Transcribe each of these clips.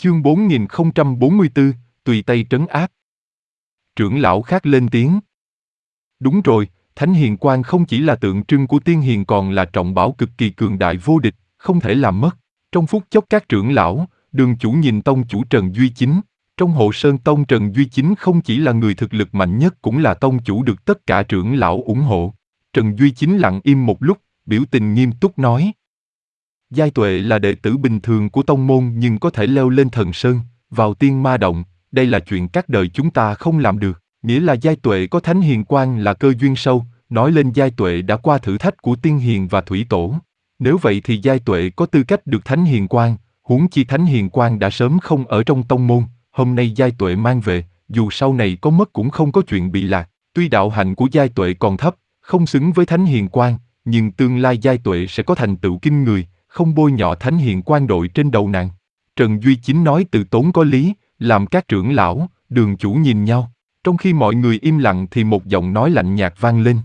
Chương 4044, tùy tay trấn áp. Trưởng lão khác lên tiếng. Đúng rồi, Thánh Hiền Quang không chỉ là tượng trưng của tiên hiền còn là trọng bảo cực kỳ cường đại vô địch, không thể làm mất. Trong phút chốc các trưởng lão, Đường chủ nhìn tông chủ Trần Duy Chính. Trong Hộ Sơn Tông Trần Duy Chính không chỉ là người thực lực mạnh nhất cũng là tông chủ được tất cả trưởng lão ủng hộ. Trần Duy Chính lặng im một lúc, biểu tình nghiêm túc nói. Giai Tuệ là đệ tử bình thường của tông môn nhưng có thể leo lên thần sơn, vào tiên ma động, đây là chuyện các đời chúng ta không làm được. Nghĩa là Giai Tuệ có Thánh Hiền Quang là cơ duyên sâu, nói lên Giai Tuệ đã qua thử thách của tiên hiền và thủy tổ. Nếu vậy thì Giai Tuệ có tư cách được Thánh Hiền Quang, huống chi Thánh Hiền Quang đã sớm không ở trong tông môn, hôm nay Giai Tuệ mang về, dù sau này có mất cũng không có chuyện bị lạc. Tuy đạo hạnh của Giai Tuệ còn thấp, không xứng với Thánh Hiền Quang, nhưng tương lai Giai Tuệ sẽ có thành tựu kinh người, không bôi nhọ Thánh Hiền Quang đội trên đầu nàng. Trần Duy Chính nói từ tốn có lý, làm các trưởng lão, đường chủ nhìn nhau. Trong khi mọi người im lặng thì một giọng nói lạnh nhạt vang lên.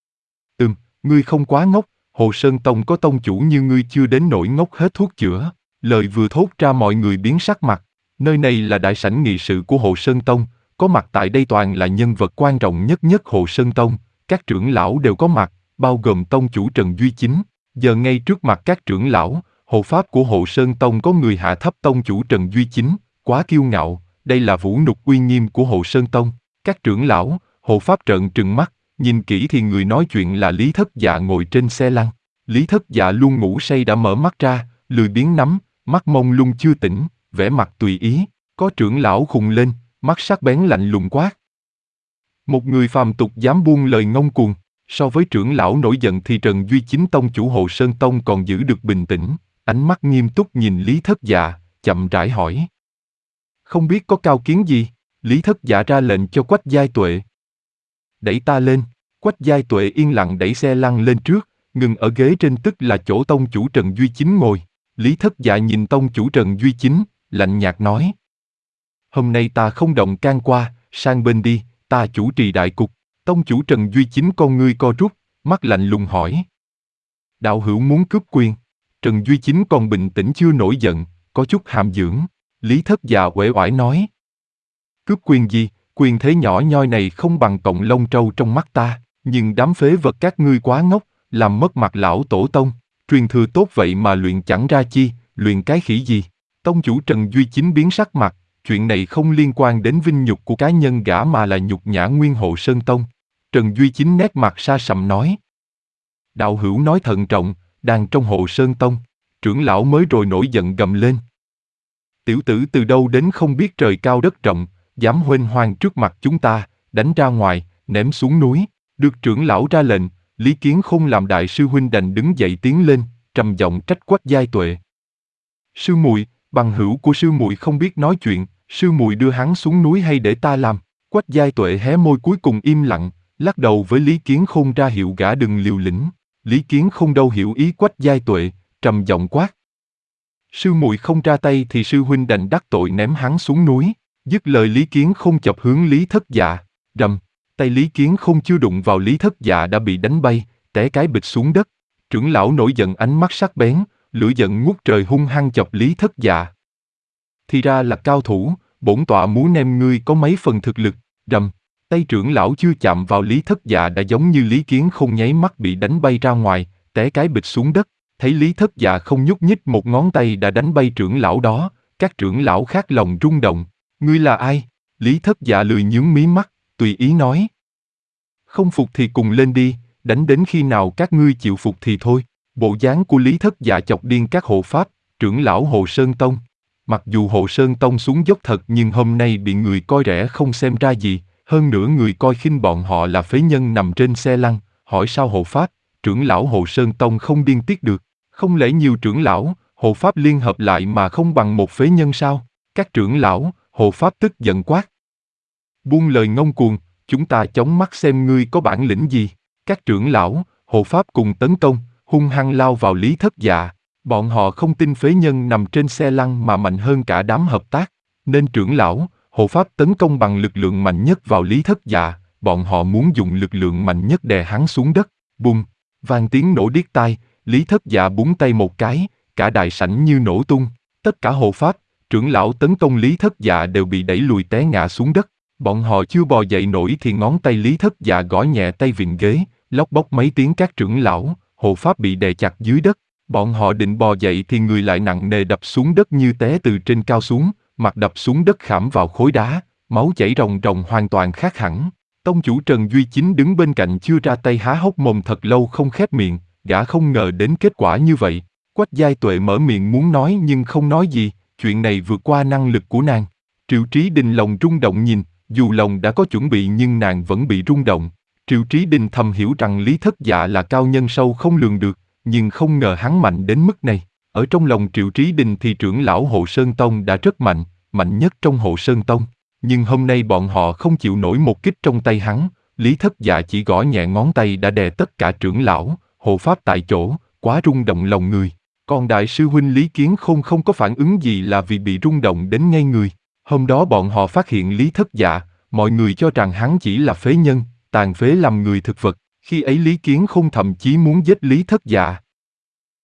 Ngươi không quá ngốc, Hộ Sơn Tông có tông chủ như ngươi chưa đến nỗi ngốc hết thuốc chữa. Lời vừa thốt ra mọi người biến sắc mặt. Nơi này là đại sảnh nghị sự của Hộ Sơn Tông, có mặt tại đây toàn là nhân vật quan trọng nhất Hộ Sơn Tông. Các trưởng lão đều có mặt, bao gồm tông chủ Trần Duy Chính. Giờ ngay trước mặt các trưởng lão, hộ pháp của Hộ Sơn Tông có người hạ thấp tông chủ Trần Duy Chính, quá kiêu ngạo, đây là vũ nhục uy nghiêm của Hộ Sơn Tông. Các trưởng lão, hộ pháp trợn trừng mắt, nhìn kỹ thì người nói chuyện là Lý Thất Dạ ngồi trên xe lăn. Lý Thất Dạ luôn ngủ say đã mở mắt ra, lười biếng nắm, mắt mông lung chưa tỉnh, vẻ mặt tùy ý. Có trưởng lão khùng lên, mắt sắc bén lạnh lùng quát. Một người phàm tục dám buông lời ngông cuồng. So với trưởng lão nổi giận thì Trần Duy Chính tông chủ Hộ Sơn Tông còn giữ được bình tĩnh, ánh mắt nghiêm túc nhìn Lý Thất Dạ, chậm rãi hỏi. Không biết có cao kiến gì? Lý Thất Dạ ra lệnh cho Quách Giai Tuệ. Đẩy ta lên. Quách Giai Tuệ yên lặng đẩy xe lăn lên trước, ngừng ở ghế trên tức là chỗ tông chủ Trần Duy Chính ngồi. Lý Thất Dạ nhìn tông chủ Trần Duy Chính, lạnh nhạt nói. Hôm nay ta không động can qua, sang bên đi, ta chủ trì đại cục. Tông chủ Trần Duy Chính con ngươi co rút, mắt lạnh lùng hỏi. Đạo hữu muốn cướp quyền. Trần Duy Chính còn bình tĩnh chưa nổi giận, có chút hàm dưỡng. Lý Thất Dạ uể oải nói. Cướp quyền gì, quyền thế nhỏ nhoi này không bằng cọng lông trâu trong mắt ta, nhưng đám phế vật các ngươi quá ngốc, làm mất mặt lão tổ tông. Truyền thừa tốt vậy mà luyện chẳng ra chi, luyện cái khỉ gì. Tông chủ Trần Duy Chính biến sắc mặt, chuyện này không liên quan đến vinh nhục của cá nhân gã mà là nhục nhã nguyên Hộ Sơn Tông. Trần Duy Chính nét mặt sa sầm nói. Đạo hữu nói thận trọng, đang trong Hộ Sơn Tông, trưởng lão mới rồi nổi giận gầm lên. Tiểu tử từ đâu đến không biết trời cao đất rộng, dám huênh hoang trước mặt chúng ta, đánh ra ngoài, ném xuống núi. Được trưởng lão ra lệnh, Lý Kiến Khôn làm đại sư huynh đành đứng dậy tiến lên, trầm giọng trách Quách Giai Tuệ. Sư muội, bằng hữu của sư muội không biết nói chuyện, sư muội đưa hắn xuống núi hay để ta làm? Quách Giai Tuệ hé môi cuối cùng im lặng, lắc đầu với Lý Kiến Khôn ra hiệu gã đừng liều lĩnh. Lý Kiến Khôn đâu hiểu ý Quách Giai Tuệ, trầm giọng quát. Sư muội không ra tay thì sư huynh đành đắc tội ném hắn xuống núi. Dứt lời Lý Kiến Khôn chọc hướng Lý Thất Dạ, rầm, tay Lý Kiến Khôn chưa đụng vào Lý Thất Dạ đã bị đánh bay, té cái bịch xuống đất. Trưởng lão nổi giận ánh mắt sắc bén, lửa giận ngút trời hung hăng chọc Lý Thất Dạ. Thì ra là cao thủ, bổn tọa muốn nem ngươi có mấy phần thực lực, rầm. Tay trưởng lão chưa chạm vào Lý Thất Dạ đã giống như Lý Kiến Khôn nháy mắt bị đánh bay ra ngoài, té cái bịch xuống đất. Thấy Lý Thất Dạ không nhúc nhích một ngón tay đã đánh bay trưởng lão đó, các trưởng lão khác lòng rung động. Ngươi là ai? Lý Thất Dạ lười nhướng mí mắt, tùy ý nói. Không phục thì cùng lên đi, đánh đến khi nào các ngươi chịu phục thì thôi. Bộ dáng của Lý Thất Dạ chọc điên các hộ pháp, trưởng lão Hộ Sơn Tông. Mặc dù Hộ Sơn Tông xuống dốc thật nhưng hôm nay bị người coi rẻ không xem ra gì, hơn nữa người coi khinh bọn họ là phế nhân nằm trên xe lăn, hỏi sao hộ pháp, trưởng lão Hộ Sơn Tông không điên tiết được, không lẽ nhiều trưởng lão, hộ pháp liên hợp lại mà không bằng một phế nhân sao? Các trưởng lão, hộ pháp tức giận quát. Buông lời ngông cuồng, chúng ta chống mắt xem ngươi có bản lĩnh gì. Các trưởng lão, hộ pháp cùng tấn công, hung hăng lao vào Lý Thất Dạ. Bọn họ không tin phế nhân nằm trên xe lăn mà mạnh hơn cả đám hợp tác, nên trưởng lão, hộ pháp tấn công bằng lực lượng mạnh nhất vào Lý Thất Dạ, bọn họ muốn dùng lực lượng mạnh nhất đè hắn xuống đất. Bùng, vang tiếng nổ điếc tai, Lý Thất Dạ búng tay một cái, cả đại sảnh như nổ tung. Tất cả hộ pháp, trưởng lão tấn công Lý Thất Dạ đều bị đẩy lùi té ngã xuống đất. Bọn họ chưa bò dậy nổi thì ngón tay Lý Thất Dạ gõ nhẹ tay vịn ghế, lóc bóc mấy tiếng các trưởng lão, hộ pháp bị đè chặt dưới đất. Bọn họ định bò dậy thì người lại nặng nề đập xuống đất như té từ trên cao xuống, mặt đập xuống đất khảm vào khối đá, máu chảy ròng ròng hoàn toàn khác hẳn. Tông chủ Trần Duy Chính đứng bên cạnh chưa ra tay há hốc mồm thật lâu không khép miệng, gã không ngờ đến kết quả như vậy. Quách Giai Tuệ mở miệng muốn nói nhưng không nói gì, chuyện này vượt qua năng lực của nàng. Triệu Trí Đình lòng rung động nhìn, dù lòng đã có chuẩn bị nhưng nàng vẫn bị rung động. Triệu Trí Đình thầm hiểu rằng Lý Thất Dạ là cao nhân sâu không lường được, nhưng không ngờ hắn mạnh đến mức này. Ở trong lòng Triệu Trí Đình thì trưởng lão Hộ Sơn Tông đã rất mạnh, mạnh nhất trong Hộ Sơn Tông. Nhưng hôm nay bọn họ không chịu nổi một kích trong tay hắn, Lý Thất Dạ chỉ gõ nhẹ ngón tay đã đè tất cả trưởng lão, hộ pháp tại chỗ, quá rung động lòng người. Còn đại sư huynh Lý Kiến Khôn không có phản ứng gì là vì bị rung động đến ngay người. Hôm đó bọn họ phát hiện Lý Thất Dạ, mọi người cho rằng hắn chỉ là phế nhân, tàn phế làm người thực vật. Khi ấy Lý Kiến Khôn thậm chí muốn giết Lý Thất Dạ,